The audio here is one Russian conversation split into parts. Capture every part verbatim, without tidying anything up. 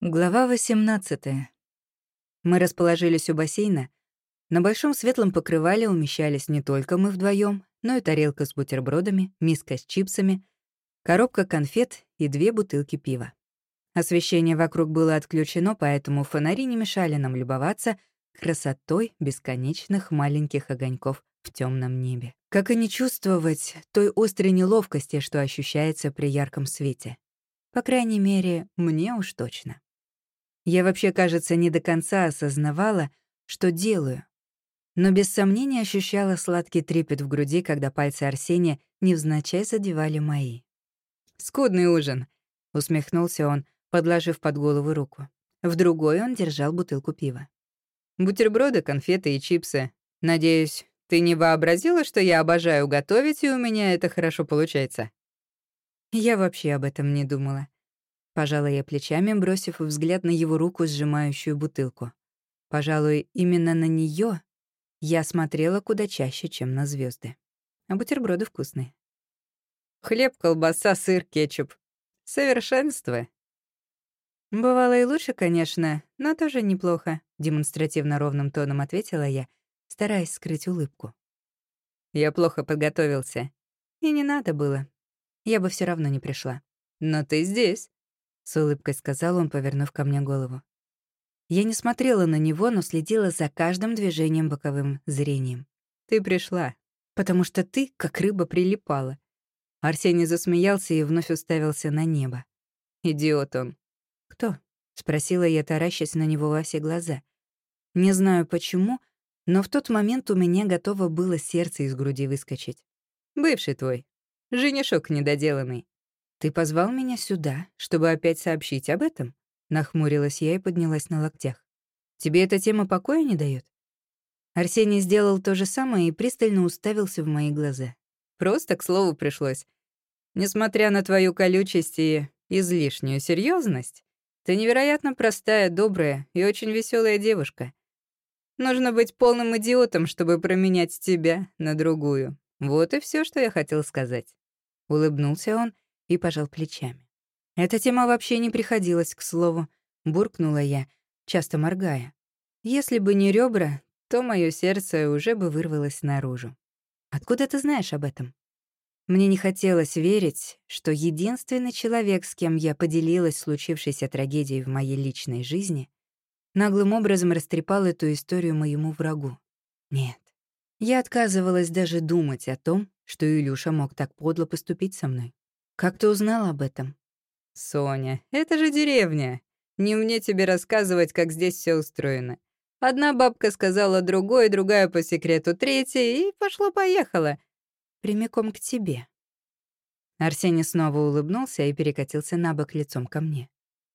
Глава восемнадцатая. Мы расположились у бассейна. На большом светлом покрывале умещались не только мы вдвоем, но и тарелка с бутербродами, миска с чипсами, коробка конфет и две бутылки пива. Освещение вокруг было отключено, поэтому фонари не мешали нам любоваться красотой бесконечных маленьких огоньков в темном небе. Как и не чувствовать той острой неловкости, что ощущается при ярком свете. По крайней мере, мне уж точно. Я вообще, кажется, не до конца осознавала, что делаю, но без сомнения ощущала сладкий трепет в груди, когда пальцы Арсения невзначай задевали мои. «Скудный ужин», — усмехнулся он, подложив под голову руку. В другой он держал бутылку пива. «Бутерброды, конфеты и чипсы. Надеюсь, ты не вообразила, что я обожаю готовить, и у меня это хорошо получается?» Я вообще об этом не думала. Пожала я плечами, бросив взгляд на его руку, сжимающую бутылку. Пожалуй, именно на нее я смотрела куда чаще, чем на звезды. А бутерброды вкусные. Хлеб, колбаса, сыр, кетчуп. Совершенство. Бывало и лучше, конечно, но тоже неплохо, демонстративно ровным тоном ответила я, стараясь скрыть улыбку. Я плохо подготовился. И не надо было. Я бы все равно не пришла. Но ты здесь. С улыбкой сказал он, повернув ко мне голову. Я не смотрела на него, но следила за каждым движением боковым зрением. «Ты пришла, потому что ты, как рыба, прилипала». Арсений засмеялся и вновь уставился на небо. «Идиот он». «Кто?» — спросила я, таращась на него во все глаза. Не знаю почему, но в тот момент у меня готово было сердце из груди выскочить. «Бывший твой. Женишок недоделанный». «Ты позвал меня сюда, чтобы опять сообщить об этом?» Нахмурилась я и поднялась на локтях. «Тебе эта тема покоя не даёт?» Арсений сделал то же самое и пристально уставился в мои глаза. «Просто к слову пришлось. Несмотря на твою колючесть и излишнюю серьезность, ты невероятно простая, добрая и очень веселая девушка. Нужно быть полным идиотом, чтобы променять тебя на другую. Вот и все, что я хотел сказать». Улыбнулся он и пожал плечами. Эта тема вообще не приходилась, к слову, буркнула я, часто моргая. Если бы не ребра, то мое сердце уже бы вырвалось наружу. Откуда ты знаешь об этом? Мне не хотелось верить, что единственный человек, с кем я поделилась случившейся трагедией в моей личной жизни, наглым образом растрепал эту историю моему врагу. Нет. Я отказывалась даже думать о том, что Илюша мог так подло поступить со мной. Как ты узнал об этом? Соня, это же деревня. Не мне тебе рассказывать, как здесь все устроено. Одна бабка сказала другой, другая по секрету третья, и пошло-поехало. Прямиком к тебе. Арсений снова улыбнулся и перекатился на бок лицом ко мне.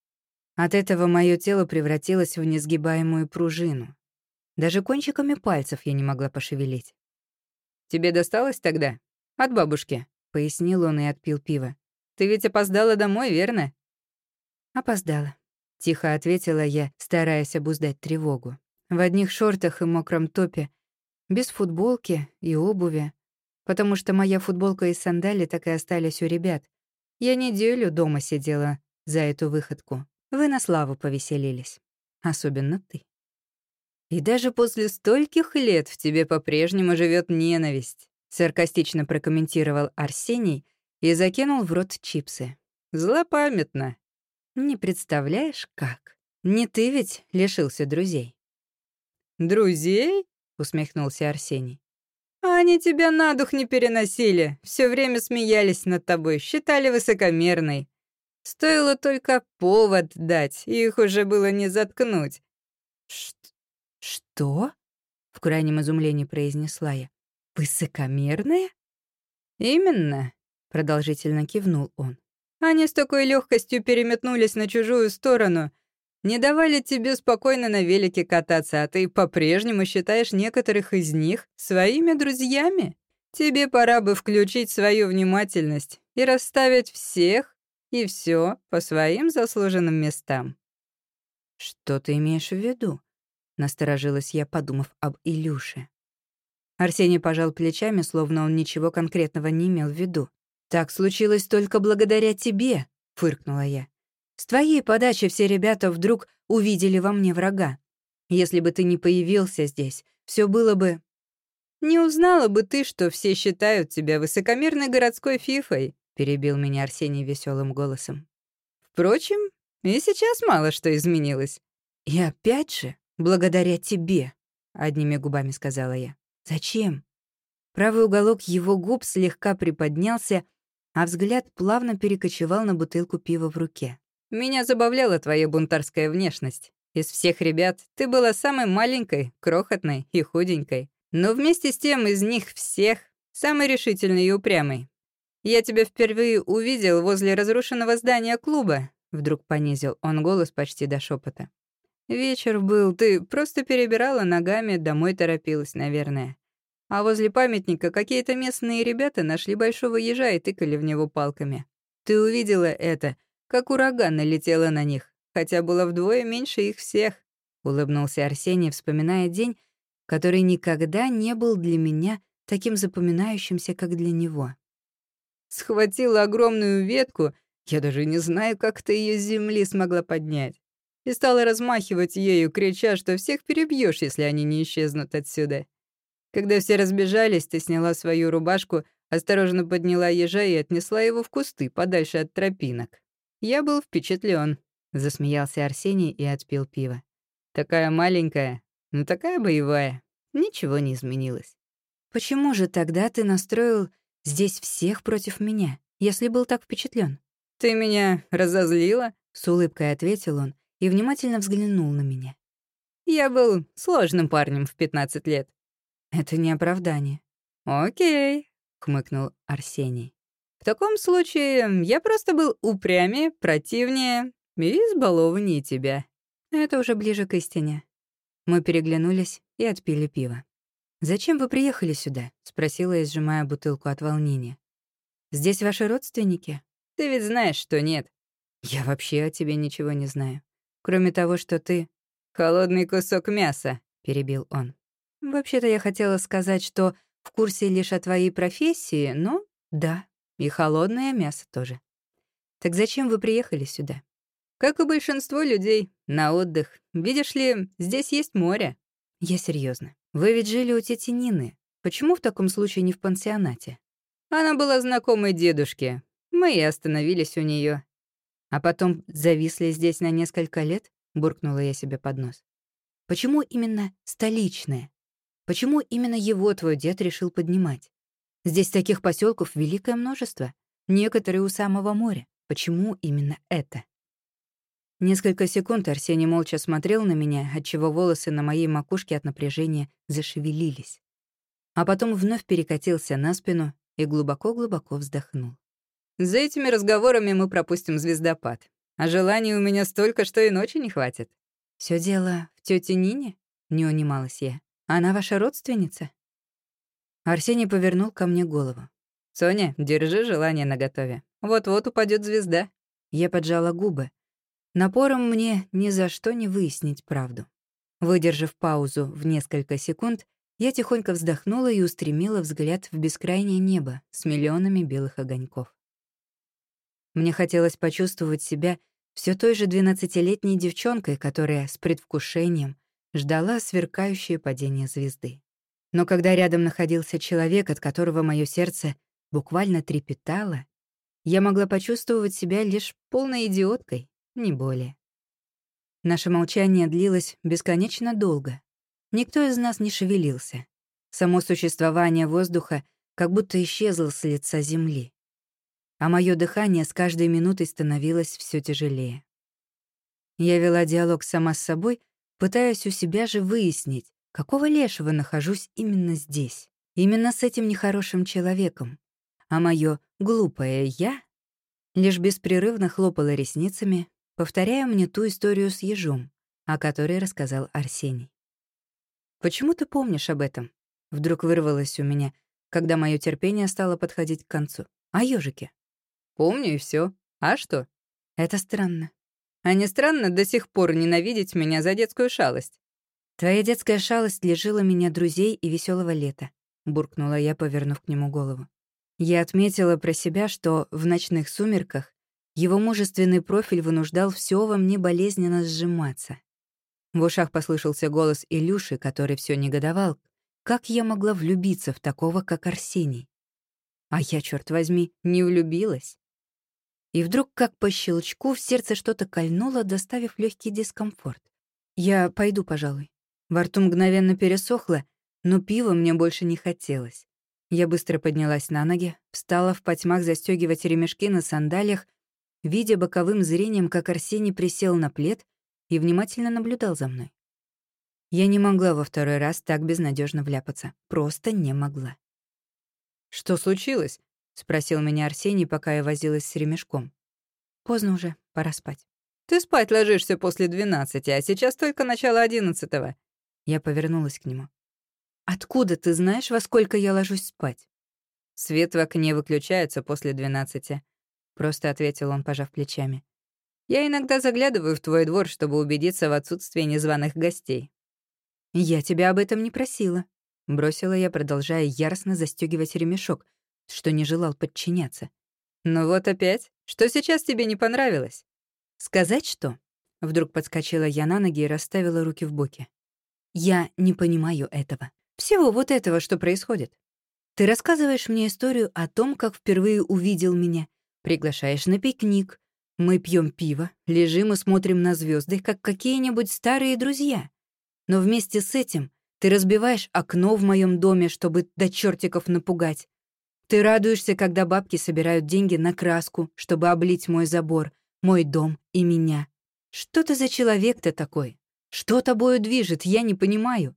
От этого мое тело превратилось в несгибаемую пружину. Даже кончиками пальцев я не могла пошевелить. «Тебе досталось тогда? От бабушки», — пояснил он и отпил пиво. «Ты ведь опоздала домой, верно?» «Опоздала», — тихо ответила я, стараясь обуздать тревогу. В одних шортах и мокром топе, без футболки и обуви, потому что моя футболка и сандали так и остались у ребят. Я неделю дома сидела за эту выходку. Вы на славу повеселились. Особенно ты. И даже после стольких лет в тебе по-прежнему живет ненависть, саркастично прокомментировал Арсений и закинул в рот чипсы. Злопамятно. Не представляешь, как. Не ты ведь лишился друзей. Друзей? Усмехнулся Арсений. Они тебя на дух не переносили, все время смеялись над тобой, считали высокомерной. Стоило только повод дать, и их уже было не заткнуть. Ш- «Что?» — в крайнем изумлении произнесла я. «Высокомерная?» «Именно», — продолжительно кивнул он. «Они с такой легкостью переметнулись на чужую сторону, не давали тебе спокойно на велике кататься, а ты по-прежнему считаешь некоторых из них своими друзьями? Тебе пора бы включить свою внимательность и расставить всех и все по своим заслуженным местам». «Что ты имеешь в виду?» — насторожилась я, подумав об Илюше. Арсений пожал плечами, словно он ничего конкретного не имел в виду. «Так случилось только благодаря тебе», — фыркнула я. С твоей подачи все ребята вдруг увидели во мне врага. Если бы ты не появился здесь, все было бы... «Не узнала бы ты, что все считают тебя высокомерной городской фифой», — перебил меня Арсений веселым голосом. «Впрочем, и сейчас мало что изменилось». «И опять же, благодаря тебе», — одними губами сказала я. «Зачем?» Правый уголок его губ слегка приподнялся, а взгляд плавно перекочевал на бутылку пива в руке. «Меня забавляла твоя бунтарская внешность. Из всех ребят ты была самой маленькой, крохотной и худенькой. Но вместе с тем из них всех самый решительный и упрямый. Я тебя впервые увидел возле разрушенного здания клуба», — вдруг понизил он голос почти до шепота. «Вечер был, ты просто перебирала ногами, домой торопилась, наверное. А возле памятника какие-то местные ребята нашли большого ежа и тыкали в него палками. Ты увидела это, как ураган налетела на них, хотя было вдвое меньше их всех», — улыбнулся Арсений, вспоминая день, который никогда не был для меня таким запоминающимся, как для него. «Схватила огромную ветку, я даже не знаю, как ты ее с земли смогла поднять, и стала размахивать ею, крича, что всех перебьешь, если они не исчезнут отсюда. Когда все разбежались, ты сняла свою рубашку, осторожно подняла ежа и отнесла его в кусты, подальше от тропинок. Я был впечатлен», — засмеялся Арсений и отпил пиво. «Такая маленькая, но такая боевая. Ничего не изменилось». «Почему же тогда ты настроил здесь всех против меня, если был так впечатлен? «Ты меня разозлила?» — с улыбкой ответил он и внимательно взглянул на меня. «Я был сложным парнем в пятнадцать лет». «Это не оправдание». «Окей», — хмыкнул Арсений. «В таком случае я просто был упрямее, противнее и избалованнее тебя». Это уже ближе к истине. Мы переглянулись и отпили пиво. «Зачем вы приехали сюда?» — спросила я, сжимая бутылку от волнения. «Здесь ваши родственники?» «Ты ведь знаешь, что нет». «Я вообще о тебе ничего не знаю. Кроме того, что ты...» «Холодный кусок мяса», — перебил он. «Вообще-то я хотела сказать, что в курсе лишь о твоей профессии, но да, и холодное мясо тоже. Так зачем вы приехали сюда?» «Как и большинство людей, на отдых. Видишь ли, здесь есть море». «Я серьезно. Вы ведь жили у тети Нины. Почему в таком случае не в пансионате?» «Она была знакомой дедушки. Мы и остановились у нее. «А потом зависли здесь на несколько лет?» — буркнула я себе под нос. «Почему именно столичное? Почему именно его твой дед решил поднимать? Здесь таких поселков великое множество, некоторые у самого моря. Почему именно это?» Несколько секунд Арсений молча смотрел на меня, отчего волосы на моей макушке от напряжения зашевелились. А потом вновь перекатился на спину и глубоко-глубоко вздохнул. «За этими разговорами мы пропустим звездопад. А желаний у меня столько, что и ночи не хватит». «Всё дело в тёте Нине?» — не унималась я. «Она ваша родственница?» Арсений повернул ко мне голову. «Соня, держи желание наготове. Вот-вот упадёт звезда». Я поджала губы. Напором мне ни за что не выяснить правду. Выдержав паузу в несколько секунд, я тихонько вздохнула и устремила взгляд в бескрайнее небо с миллионами белых огоньков. Мне хотелось почувствовать себя всё той же двенадцатилетней девчонкой, которая с предвкушением ждала сверкающее падение звезды. Но когда рядом находился человек, от которого моё сердце буквально трепетало, я могла почувствовать себя лишь полной идиоткой, не более. Наше молчание длилось бесконечно долго. Никто из нас не шевелился. Само существование воздуха как будто исчезло с лица земли. А моё дыхание с каждой минутой становилось всё тяжелее. Я вела диалог сама с собой, пытаясь у себя же выяснить, какого лешего нахожусь именно здесь, именно с этим нехорошим человеком. А моё глупое «я» лишь беспрерывно хлопало ресницами, повторяя мне ту историю с ежом, о которой рассказал Арсений. «Почему ты помнишь об этом?» — вдруг вырвалось у меня, когда моё терпение стало подходить к концу. «О ёжике». «Помню, и всё. А что?» «Это странно». «А не странно до сих пор ненавидеть меня за детскую шалость?» «Твоя детская шалость лишила меня друзей и весёлого лета», — буркнула я, повернув к нему голову. Я отметила про себя, что в ночных сумерках Его мужественный профиль вынуждал все во мне болезненно сжиматься. В ушах послышался голос Илюши, который все негодовал. Как я могла влюбиться в такого, как Арсений? А я, черт возьми, не влюбилась. И вдруг, как по щелчку, в сердце что-то кольнуло, доставив легкий дискомфорт. Я пойду, пожалуй. Во рту мгновенно пересохло, но пива мне больше не хотелось. Я быстро поднялась на ноги, встала в потьмах застегивать ремешки на сандалиях, видя боковым зрением, как Арсений присел на плед и внимательно наблюдал за мной. Я не могла во второй раз так безнадежно вляпаться. Просто не могла. «Что случилось?» — спросил меня Арсений, пока я возилась с ремешком. «Поздно уже, пора спать». «Ты спать ложишься после двенадцати, а сейчас только начало одиннадцатого». Я повернулась к нему. «Откуда ты знаешь, во сколько я ложусь спать?» «Свет в окне выключается после двенадцати», — просто ответил он, пожав плечами. «Я иногда заглядываю в твой двор, чтобы убедиться в отсутствии незваных гостей». «Я тебя об этом не просила», — бросила я, продолжая яростно застёгивать ремешок, что не желал подчиняться. «Ну вот опять? Что сейчас тебе не понравилось?» «Сказать что?» — вдруг подскочила я на ноги и расставила руки в боки. «Я не понимаю этого. Всего вот этого, что происходит. Ты рассказываешь мне историю о том, как впервые увидел меня, приглашаешь на пикник, мы пьем пиво, лежим и смотрим на звезды, как какие-нибудь старые друзья. Но вместе с этим ты разбиваешь окно в моем доме, чтобы до чертиков напугать. Ты радуешься, когда бабки собирают деньги на краску, чтобы облить мой забор, мой дом и меня. Что ты за человек-то такой? Что тобою движет, я не понимаю».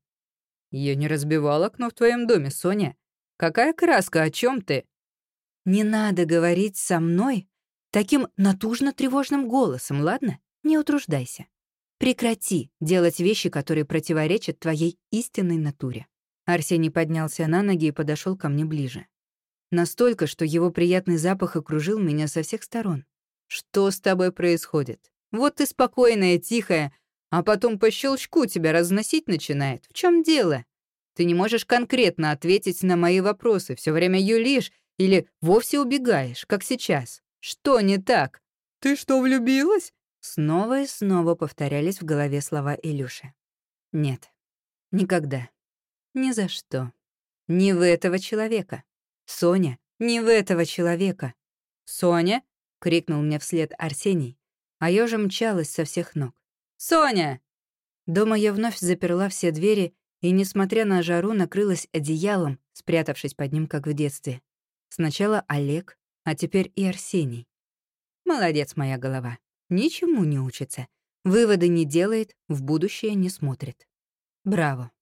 «Я не разбивал окно в твоем доме, Соня. Какая краска, о чем ты?» «Не надо говорить со мной таким натужно-тревожным голосом, ладно? Не утруждайся. Прекрати делать вещи, которые противоречат твоей истинной натуре». Арсений поднялся на ноги и подошел ко мне ближе. Настолько, что его приятный запах окружил меня со всех сторон. «Что с тобой происходит? Вот ты спокойная, тихая, а потом по щелчку тебя разносить начинает. В чем дело? Ты не можешь конкретно ответить на мои вопросы, все время юлишь или вовсе убегаешь, как сейчас. Что не так? Ты что, влюбилась?» Снова и снова повторялись в голове слова Илюши. «Нет, никогда. Ни за что. Не в этого человека. Соня, не в этого человека. Соня!» — крикнул мне вслед Арсений, а я уже мчалась со всех ног. «Соня!» Дома я вновь заперла все двери и, несмотря на жару, накрылась одеялом, спрятавшись под ним, как в детстве. Сначала Олег, а теперь и Арсений. Молодец моя голова. Ничему не учится. Выводы не делает, в будущее не смотрит. Браво.